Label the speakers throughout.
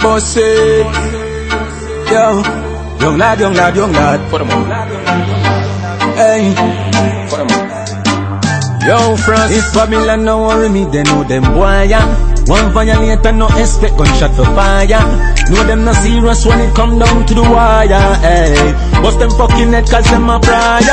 Speaker 1: boss it. Yo, young lad, young lad, young lad.
Speaker 2: For the moment.
Speaker 1: Hey.
Speaker 2: For the moment.
Speaker 1: Yo, France, if Babylon no worry me, they know them boy, yeah. One violator, no expect gunshot for fire. Know them not serious when it come down to the wire, hey. Bust them fucking head cause them a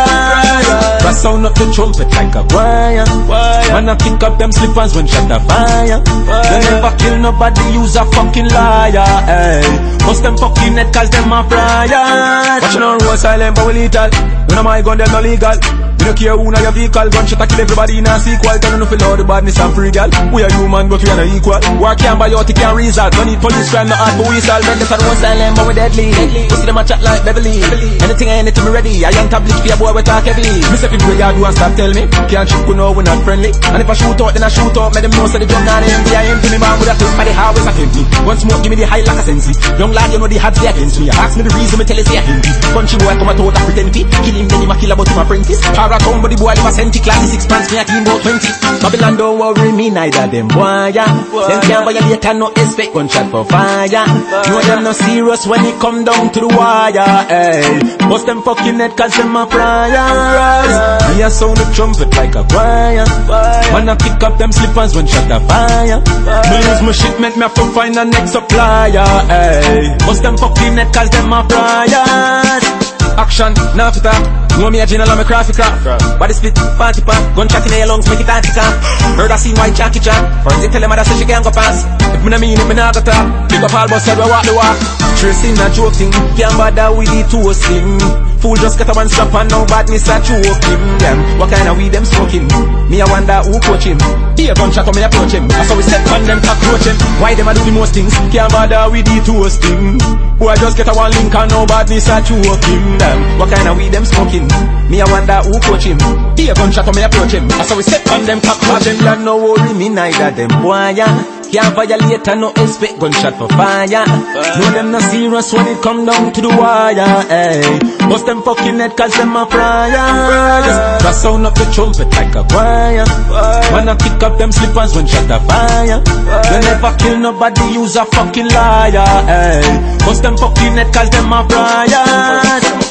Speaker 1: prior. Press sound up the trumpet like a choir. Man I kick up them slippers when shot a fire. They never kill nobody, use a fucking liar, hey. Bust them fucking head cause them a prior. Watching on road silent but we lethal. When am I gun them no legal. We don't care who na your vehicle. Gunshot a kill everybody in a sequel. Tell you no feel all the badness and free gal. We are human but we are not equal. War can't buy out, it can't result. Don't need police crime, no hard for whistle. Men this are one silent but we deadly. We see them a chat like Beverly. Anything and anything me ready. I ain't tablet for your boy we talk heavy. Me say people you do and stop tell me. Can't shoot we know we not friendly. And if I shoot out then I shoot out. Make them know say the gun not empty. I empty me man with a thing by the highways of empty. One smoke give me the high like a sensi. Young lad you know the odds they against me. Ask me the reason me tell you say I empty. Punchy boy come a toad that pretend fi. Kill him then him a kill about him apprentice. Paratown but the boy live a centi. Class 6 pants me a team about 20. Babylon don't worry me neither them boy yeah. Them can't violate and no expect gunshot for fire. Know them no serious when it come down to the wire, hey. Bust them fucking head cause them a prior. Me a sound the trumpet like a choir. Man I pick up them slippers when shot a fire. Me lose my shit make me have to find a next supplier, hey. Bust them fucking head cause them a prior. Action, now fit up. Know me a general and me crafty craft. Body split, party pack. Gunshot in your lungs, make it anti-cap. Heard I seen white Jackie Chan. First they tell them mother say she can't go pass. If me no mean it, me not go top. Pick up all boss head, we walk the walk. Tracing a joke thing. Can't bother with the toasting. Fool just get a one strap and now badness a choking them. What kind of weed them smoking? Me a wonder who coach him. Be a gunshot when me approach him. That's how we set on them cockroach him. Why them a do the most things? Can't bother with the toasting. Boy just get a one link and now badness a choking them. What kind of weed them smoking? Me a wonder who coach him. Be a gunshot when me approach him. That's how we set on them cockroach him. Them no worry me neither them boy yeah. Can't violate and no expect gunshot for fire. Know them not serious when it come down to the wire, hey. Bust them fucking head cause them a prior. Press sound up the trumpet like a choir. Man I pick up them slippers when shot a fire. They never kill nobody, use a fucking liar, hey. Bust them fucking head cause them a prior.